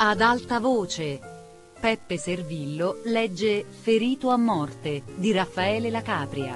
Ad alta voce, Peppe Servillo legge Ferito a morte di Raffaele La Capria.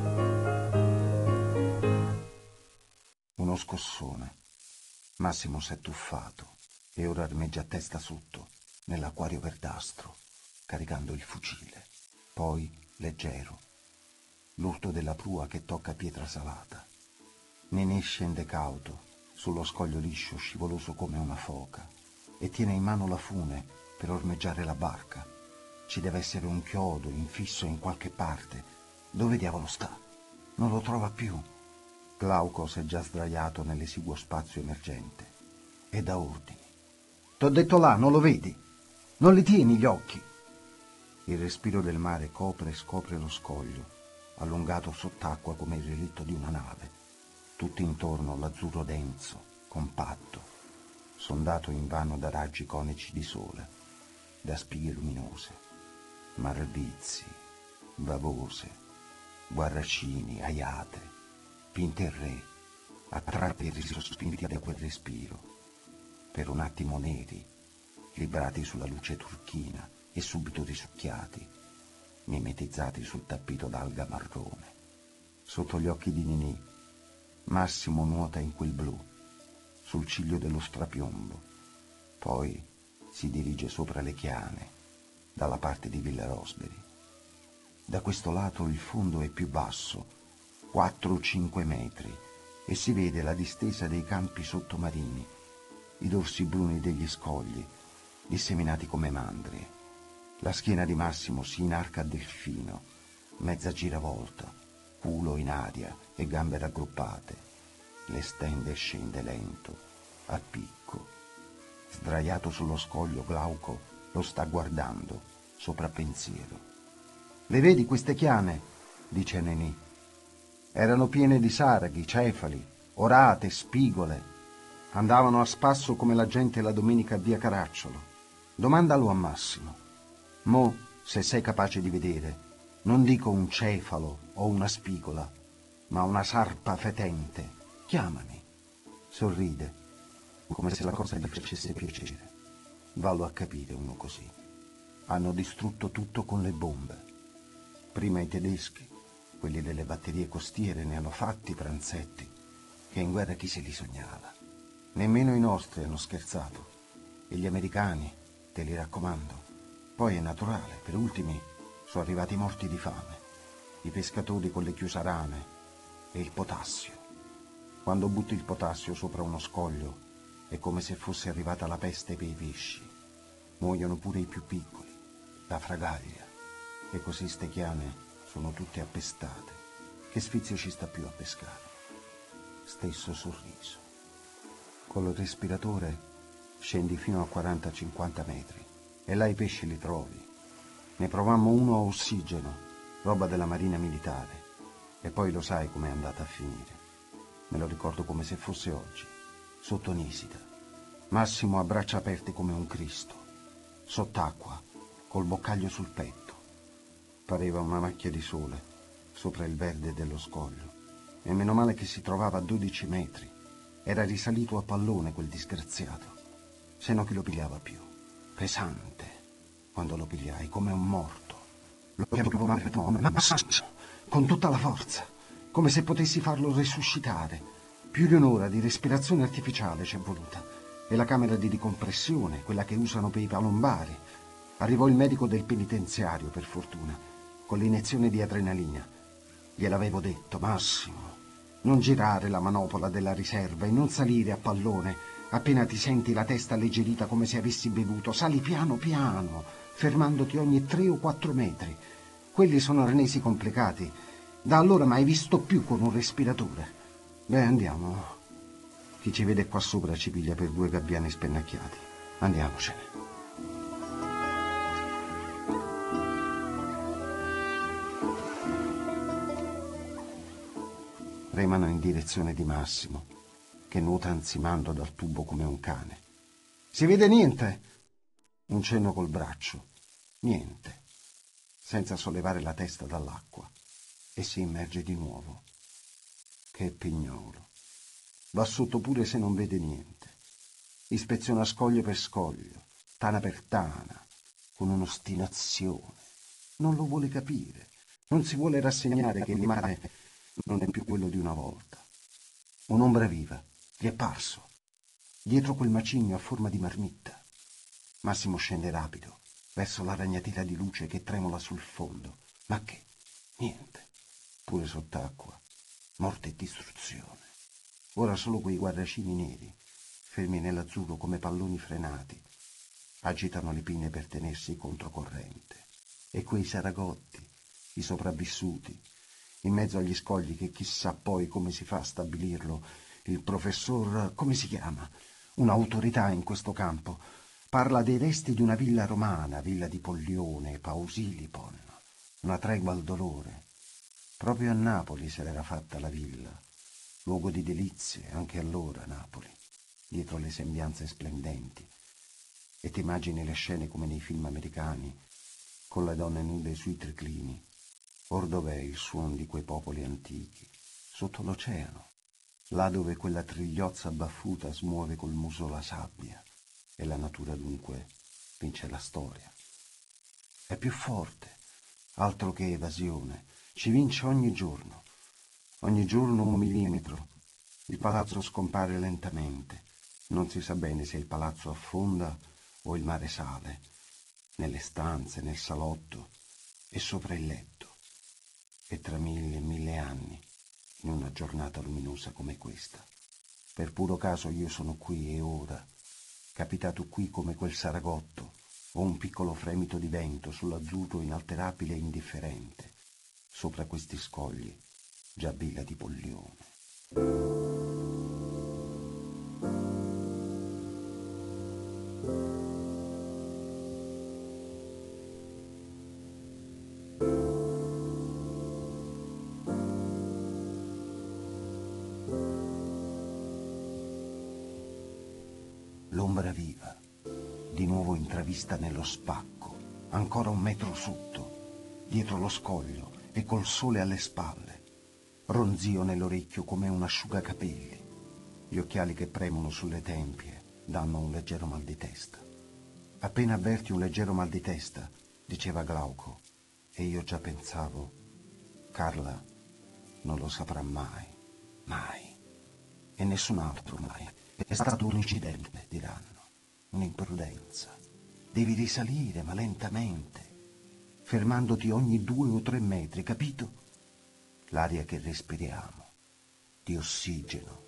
Uno scossone. Massimo s'è tuffato e ora armeggia a testa sotto nell'acquario verdastro, caricando il fucile. Poi, leggero, l'urto della prua che tocca pietra salata. Nenè scende cauto sullo scoglio liscio scivoloso come una foca e tiene in mano la fune per ormeggiare la barca. Ci deve essere un chiodo infisso in qualche parte. Dove diavolo sta? Non lo trova più. Glauco s'è già sdraiato nell'esiguo spazio emergente e dà ordini. T'ho detto là, non lo vedi? Non li tieni gli occhi? Il respiro del mare copre e scopre lo scoglio, allungato sott'acqua come il relitto di una nave. Tutto intorno l'azzurro denso, compatto, sondato invano da raggi conici di sole, da spighe luminose, marvizi, bavose, guarracini, aiate, pinterré, attratti e risospinti da quel respiro, per un attimo neri, librati sulla luce turchina e subito risucchiati, mimetizzati sul tappeto d'alga marrone. Sotto gli occhi di Ninì, Massimo nuota in quel blu, sul ciglio dello strapiombo, poi si dirige sopra le chiane, dalla parte di Villa Rosberi. Da questo lato il fondo è più basso, 4 o 5 metri, e si vede la distesa dei campi sottomarini, i dorsi bruni degli scogli, disseminati come mandrie. La schiena di Massimo si inarca a delfino, mezza giravolta, culo in aria e gambe raggruppate. Le stende e scende lento, a picco. Sdraiato sullo scoglio, Glauco lo sta guardando, sopra pensiero. Le vedi queste chiane? Dice Nenì. Erano piene di saraghi, cefali, orate, spigole. Andavano a spasso come la gente la domenica a via Caracciolo. Domandalo a Massimo. Mo, se sei capace di vedere, non dico un cefalo o una spigola, ma una sarpa fetente. Chiamami. Sorride, come se la cosa gli facesse piacere. Vallo a capire uno così. Hanno distrutto tutto con le bombe. Prima i tedeschi, quelli delle batterie costiere, ne hanno fatti pranzetti, che in guerra chi se li sognava. Nemmeno i nostri hanno scherzato. E gli americani, te li raccomando. Poi è naturale, per ultimi sono arrivati morti di fame. I pescatori con le chiusarane e il potassio. Quando butti il potassio sopra uno scoglio è come se fosse arrivata la peste per i pesci. Muoiono pure i più piccoli, la fragaglia. E così ste chiane sono tutte appestate. Che sfizio ci sta più a pescare? Stesso sorriso. Col respiratore scendi fino a 40-50 metri e là i pesci li trovi. Ne provammo uno a ossigeno, roba della marina militare. E poi lo sai com'è andata a finire. Me lo ricordo come se fosse oggi, sotto Nisida. Massimo a braccia aperte come un Cristo, sott'acqua, col boccaglio sul petto. Pareva una macchia di sole sopra il verde dello scoglio. E meno male che si trovava a 12 metri. Era risalito a pallone quel disgraziato. Se no chi lo pigliava più? Pesante. Quando lo pigliai, come un morto. Lo chiamavo Massimo, con tutta la forza, come se potessi farlo resuscitare. Più di un'ora di respirazione artificiale ci è voluta. E la camera di ricompressione, quella che usano per i palombari. Arrivò il medico del penitenziario, per fortuna, con l'iniezione di adrenalina. Gliel'avevo detto, Massimo, non girare la manopola della riserva e non salire a pallone. Appena ti senti la testa alleggerita come se avessi bevuto, sali piano piano, fermandoti ogni 3 o 4 metri. Quelli sono arnesi complicati. Da allora mai visto più con un respiratore. Beh, andiamo. Chi ci vede qua sopra ci piglia per 2 gabbiani spennacchiati. Andiamocene. Remano in direzione di Massimo, che nuota ansimando dal tubo come un cane. Si vede niente? Un cenno col braccio. Niente. Senza sollevare la testa dall'acqua. E si immerge di nuovo. Che pignolo. Va sotto pure se non vede niente. Ispeziona scoglio per scoglio. tana per tana, con un'ostinazione. Non lo vuole capire, non si vuole rassegnare che il mare non è più quello di una volta. Un'ombra viva gli è parso, dietro quel macigno a forma di marmitta. Massimo scende rapido, verso la ragnatela di luce che tremola sul fondo. Ma che? Niente. Pure sott'acqua, morte e distruzione. Ora solo quei guarracini neri, fermi nell'azzurro come palloni frenati, agitano le pinne per tenersi controcorrente. E quei saragotti, i sopravvissuti, in mezzo agli scogli che chissà poi come si fa a stabilirlo, il professor, come si chiama? Un'autorità in questo campo. Parla dei resti di una villa romana, villa di Pollione, Pausilipon, una tregua al dolore. Proprio a Napoli se l'era fatta la villa, luogo di delizie, anche allora Napoli, dietro le sembianze splendenti. E ti immagini le scene come nei film americani, con le donne nude sui triclini. Or dov'è il suono di quei popoli antichi? Sotto l'oceano, là dove quella trigliozza baffuta smuove col muso la sabbia, e la natura dunque vince la storia. È più forte, altro che evasione, ci vince ogni giorno 1 millimetro. Il palazzo scompare lentamente, non si sa bene se il palazzo affonda o il mare sale, nelle stanze, nel salotto e sopra il letto. E tra 1000 e 1000 anni, in una giornata luminosa come questa, per puro caso io sono qui e ora, capitato qui come quel saragotto, o un piccolo fremito di vento sull'azzurro inalterabile e indifferente, sopra questi scogli, già villa di Pollione. L'ombra viva, di nuovo intravista nello spacco, ancora 1 metro sotto, dietro lo scoglio e col sole alle spalle. Ronzio nell'orecchio come un asciugacapelli. Gli occhiali che premono sulle tempie danno un leggero mal di testa. Appena avverti un leggero mal di testa, diceva Glauco, e io già pensavo, Carla non lo saprà mai, mai, e nessun altro mai. È stato un incidente, diranno, un'imprudenza. Devi risalire, ma lentamente, fermandoti ogni 2 o 3 metri, capito? L'aria che respiriamo, di ossigeno,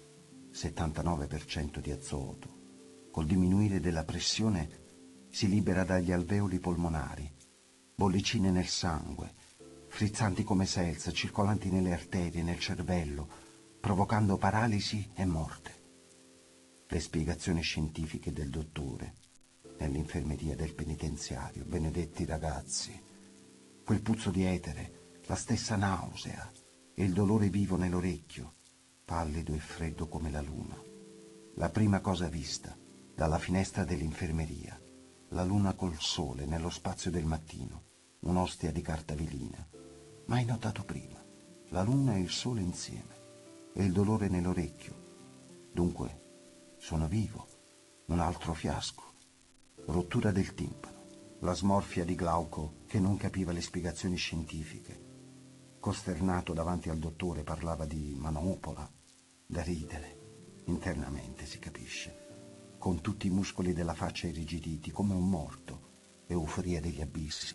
79% di azoto, col diminuire della pressione si libera dagli alveoli polmonari, bollicine nel sangue, frizzanti come selza, circolanti nelle arterie, nel cervello, provocando paralisi e morte. Le spiegazioni scientifiche del dottore nell'infermeria del penitenziario, benedetti ragazzi, quel puzzo di etere, la stessa nausea e il dolore vivo nell'orecchio, pallido e freddo come la luna. La prima cosa vista dalla finestra dell'infermeria, la luna col sole nello spazio del mattino, un'ostia di carta velina. Mai notato prima, la luna e il sole insieme, e il dolore nell'orecchio. Dunque, sono vivo, un altro fiasco. Rottura del timpano, la smorfia di Glauco che non capiva le spiegazioni scientifiche. Costernato davanti al dottore parlava di manopola, da ridere, internamente si capisce, con tutti i muscoli della faccia irrigiditi come un morto, euforia degli abissi.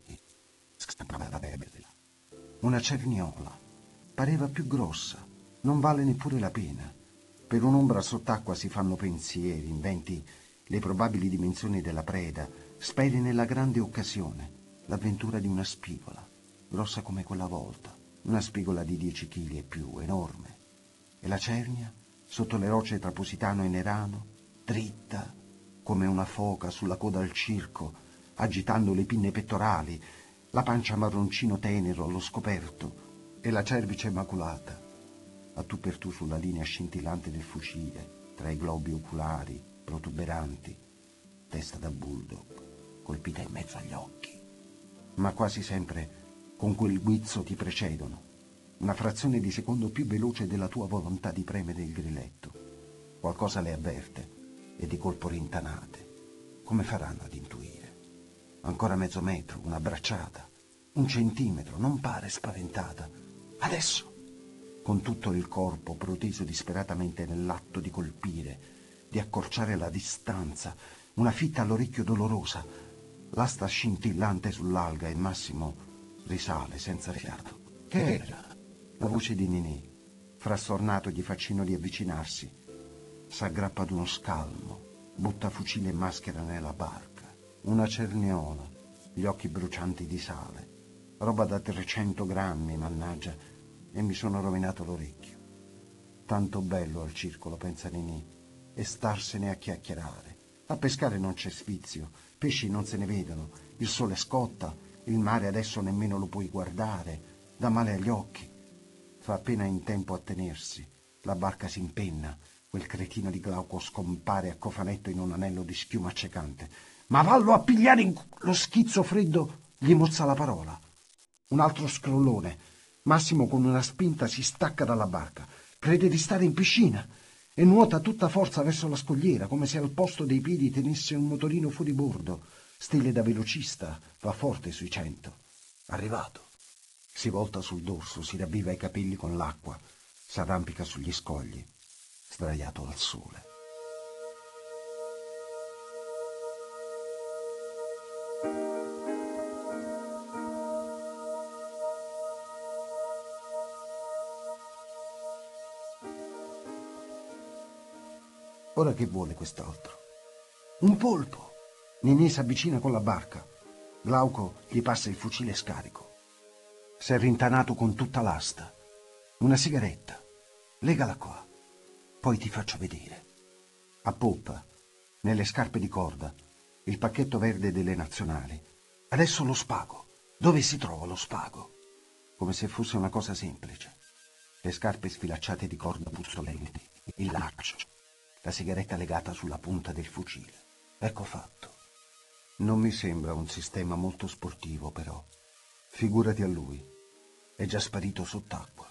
Una cerniola, pareva più grossa, non vale neppure la pena. Per un'ombra sott'acqua si fanno pensieri, inventi le probabili dimensioni della preda, speri nella grande occasione, l'avventura di una spigola, grossa come quella volta, una spigola di 10 chili e più, enorme. E la cernia, sotto le rocce tra Positano e Nerano, dritta come una foca sulla coda al circo, agitando le pinne pettorali, la pancia marroncino tenero allo scoperto e la cervice maculata, a tu per tu sulla linea scintillante del fucile, tra i globi oculari protuberanti, testa da bulldog, colpita in mezzo agli occhi. Ma quasi sempre con quel guizzo ti precedono, una frazione di secondo più veloce della tua volontà di premere il grilletto. Qualcosa le avverte e di colpo rintanate. come faranno ad intuire? Ancora mezzo metro, una bracciata, 1 centimetro, non pare spaventata. Adesso, con tutto il corpo proteso disperatamente nell'atto di colpire, di accorciare la distanza, una fitta all'orecchio dolorosa, l'asta scintillante sull'alga, e Massimo risale senza fiato. Che era? La voce di Ninì, frastornato, gli fa cenno di avvicinarsi. S'aggrappa ad uno scalmo, butta fucile e maschera nella barca. Una cerniola, gli occhi brucianti di sale, roba da 300 grammi, mannaggia, e mi sono rovinato l'orecchio. Tanto bello al circolo, pensa Ninì, e starsene a chiacchierare. A pescare non c'è sfizio, pesci non se ne vedono, il sole scotta, il mare adesso nemmeno lo puoi guardare, dà male agli occhi. Fa appena in tempo a tenersi, la barca si impenna, quel cretino di Glauco scompare a cofanetto in un anello di schiuma accecante. Ma vallo a pigliare lo schizzo freddo, gli mozza la parola. Un altro scrollone. Massimo con una spinta si stacca dalla barca, crede di stare in piscina e nuota a tutta forza verso la scogliera, come se al posto dei piedi tenesse un motorino fuori bordo, stile da velocista, va forte sui 100. Arrivato. Si volta sul dorso, si ravviva i capelli con l'acqua, s'arrampica sugli scogli, sdraiato al sole. Ora che vuole quest'altro? Un polpo! Ninì s'avvicina con la barca. Glauco gli passa il fucile scarico. S'è rintanato con tutta l'asta. Una sigaretta. Legala qua. Poi ti faccio vedere. A poppa, nelle scarpe di corda, il pacchetto verde delle nazionali. Adesso lo spago. Dove si trova lo spago? Come se fosse una cosa semplice. Le scarpe sfilacciate di corda puzzolenti, il laccio, la sigaretta legata sulla punta del fucile. Ecco fatto. Non mi sembra un sistema molto sportivo, però. Figurati a lui. È già sparito sott'acqua.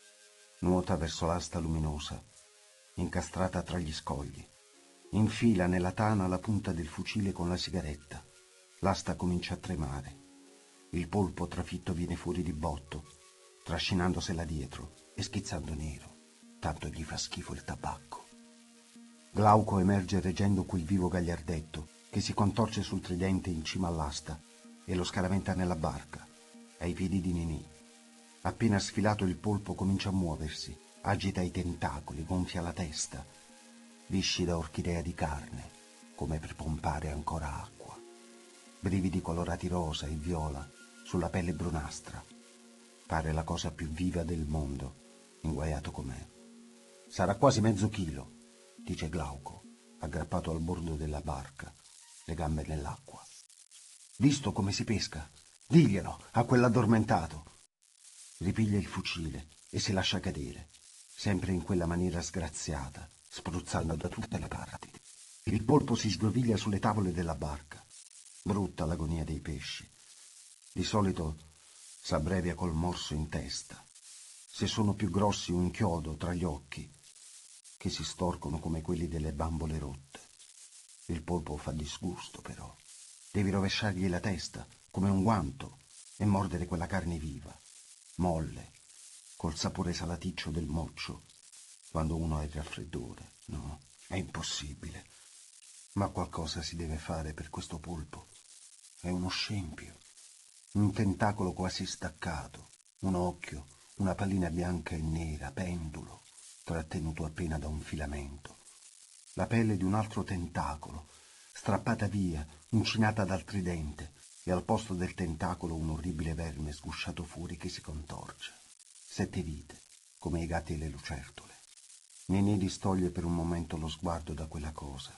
Nuota verso l'asta luminosa, incastrata tra gli scogli. Infila nella tana la punta del fucile con la sigaretta. L'asta comincia a tremare. Il polpo trafitto viene fuori di botto, trascinandosela dietro e schizzando nero. Tanto gli fa schifo il tabacco. Glauco emerge reggendo quel vivo gagliardetto che si contorce sul tridente in cima all'asta e lo scaraventa nella barca, ai piedi di Ninì. Appena sfilato il polpo comincia a muoversi, agita i tentacoli, gonfia la testa, viscida orchidea di carne, come per pompare ancora acqua. Brividi colorati rosa e viola sulla pelle brunastra. Pare la cosa più viva del mondo, inguaiato com'è. Sarà quasi mezzo chilo, dice Glauco, aggrappato al bordo della barca, le gambe nell'acqua. Visto come si pesca? Diglielo a quell'addormentato. Ripiglia il fucile e si lascia cadere, sempre in quella maniera sgraziata, spruzzando da tutte le parti. Il polpo si sgroviglia sulle tavole della barca. Brutta l'agonia dei pesci. Di solito s'abbrevia col morso in testa. Se sono più grossi, un chiodo tra gli occhi, che si storcono come quelli delle bambole rotte. Il polpo fa disgusto, però. Devi rovesciargli la testa, come un guanto, e mordere quella carne viva, molle, col sapore salaticcio del moccio, quando uno ha il raffreddore. No, è impossibile. Ma qualcosa si deve fare per questo polpo. È uno scempio. Un tentacolo quasi staccato, un occhio, una pallina bianca e nera, pendulo, trattenuto appena da un filamento. La pelle di un altro tentacolo, strappata via, uncinata dal tridente, e al posto del tentacolo un orribile verme sgusciato fuori che si contorce. 7 vite, come i gatti e le lucertole. Ninì distoglie per un momento lo sguardo da quella cosa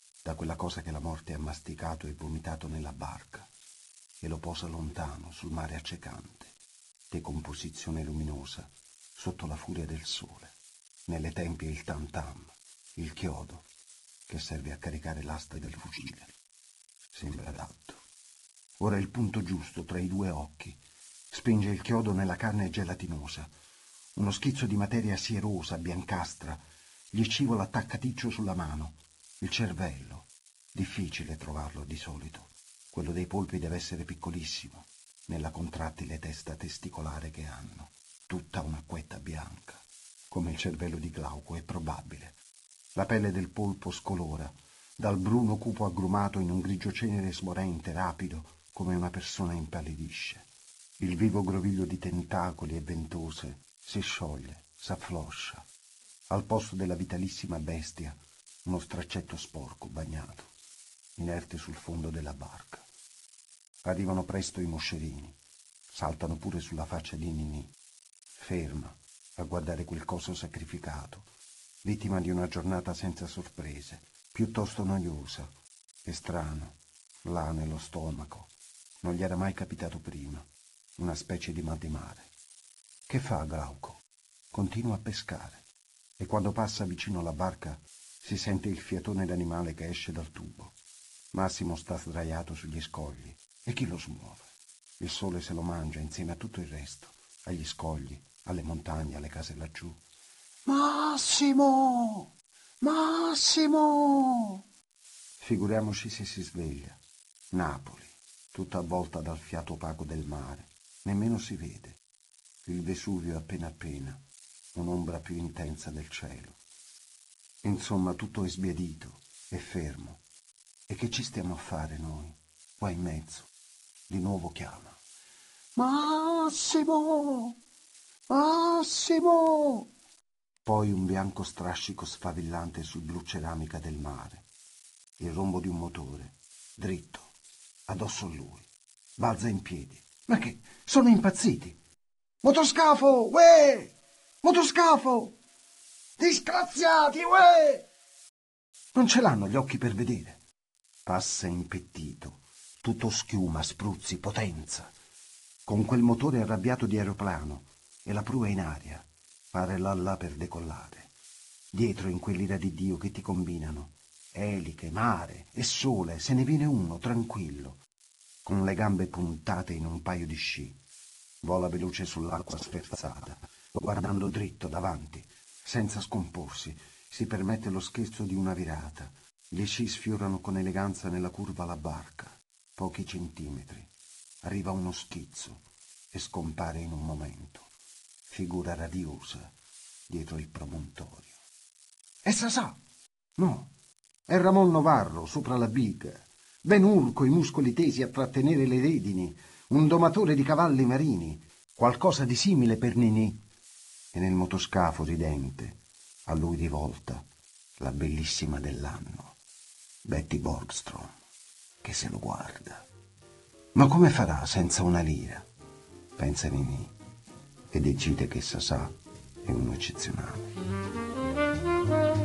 che la morte ha masticato e vomitato nella barca, e lo posa lontano sul mare accecante, decomposizione luminosa sotto la furia del sole. Nelle tempie il tam tam, il chiodo, che serve a caricare l'asta del fucile. Sembra adatto. Ora è il punto giusto tra i 2 occhi. Spinge il chiodo nella carne gelatinosa. Uno schizzo di materia sierosa, biancastra, gli scivola attaccaticcio sulla mano. Il cervello. Difficile trovarlo di solito. Quello dei polpi deve essere piccolissimo, nella contrattile testa testicolare che hanno, tutta un'acquetta bianca. Come il cervello di Glauco, è probabile. La pelle del polpo scolora, dal bruno cupo aggrumato in un grigio cenere smorente, rapido, come una persona impallidisce. Il vivo groviglio di tentacoli e ventose si scioglie, s'affloscia. Al posto della vitalissima bestia, uno straccetto sporco, bagnato, inerte sul fondo della barca. Arrivano presto i moscerini, saltano pure sulla faccia di Ninì, ferma a guardare quel coso sacrificato, vittima di una giornata senza sorprese, piuttosto noiosa, e strano, là nello stomaco, non gli era mai capitato prima, una specie di mal di mare. Che fa Glauco? Continua a pescare, e quando passa vicino alla barca si sente il fiatone d'animale che esce dal tubo. Massimo sta sdraiato sugli scogli, e chi lo smuove? Il sole se lo mangia insieme a tutto il resto, agli scogli, alle montagne, alle case laggiù. Massimo! Massimo! Figuriamoci se si sveglia. Napoli, tutta avvolta dal fiato opaco del mare, nemmeno si vede. Il Vesuvio appena appena, un'ombra più intensa del cielo. Insomma, tutto è sbiadito e fermo. E che ci stiamo a fare noi, qua in mezzo? Di nuovo chiama. Massimo! Massimo! Poi un bianco strascico sfavillante sul blu ceramica del mare. Il rombo di un motore, dritto, addosso a lui. Balza in piedi. Ma che? Sono impazziti! Motoscafo, uè! Motoscafo! Disgraziati, uè! Non ce l'hanno gli occhi per vedere. Passa impettito, tutto schiuma, spruzzi, potenza, con quel motore arrabbiato di aeroplano e la prua in aria, pare là per decollare. Dietro in quell'ira di Dio che ti combinano, eliche, mare e sole, se ne viene uno tranquillo, con le gambe puntate in un paio di sci. Vola veloce sull'acqua sferzata, guardando dritto davanti, senza scomporsi, si permette lo scherzo di una virata. Gli sci sfiorano con eleganza nella curva la barca, pochi centimetri. Arriva uno schizzo e scompare in un momento, figura radiosa dietro il promontorio. È Sasà? No, è Ramon Novarro sopra la biga, ben urco, i muscoli tesi a trattenere le redini, un domatore di cavalli marini, qualcosa di simile per Ninì. E nel motoscafo ridente, a lui rivolta, la bellissima dell'anno, Betty Borgstrom, che se lo guarda. Ma come farà senza una lira? Pensa Ninì e decide che Sasà è uno eccezionale.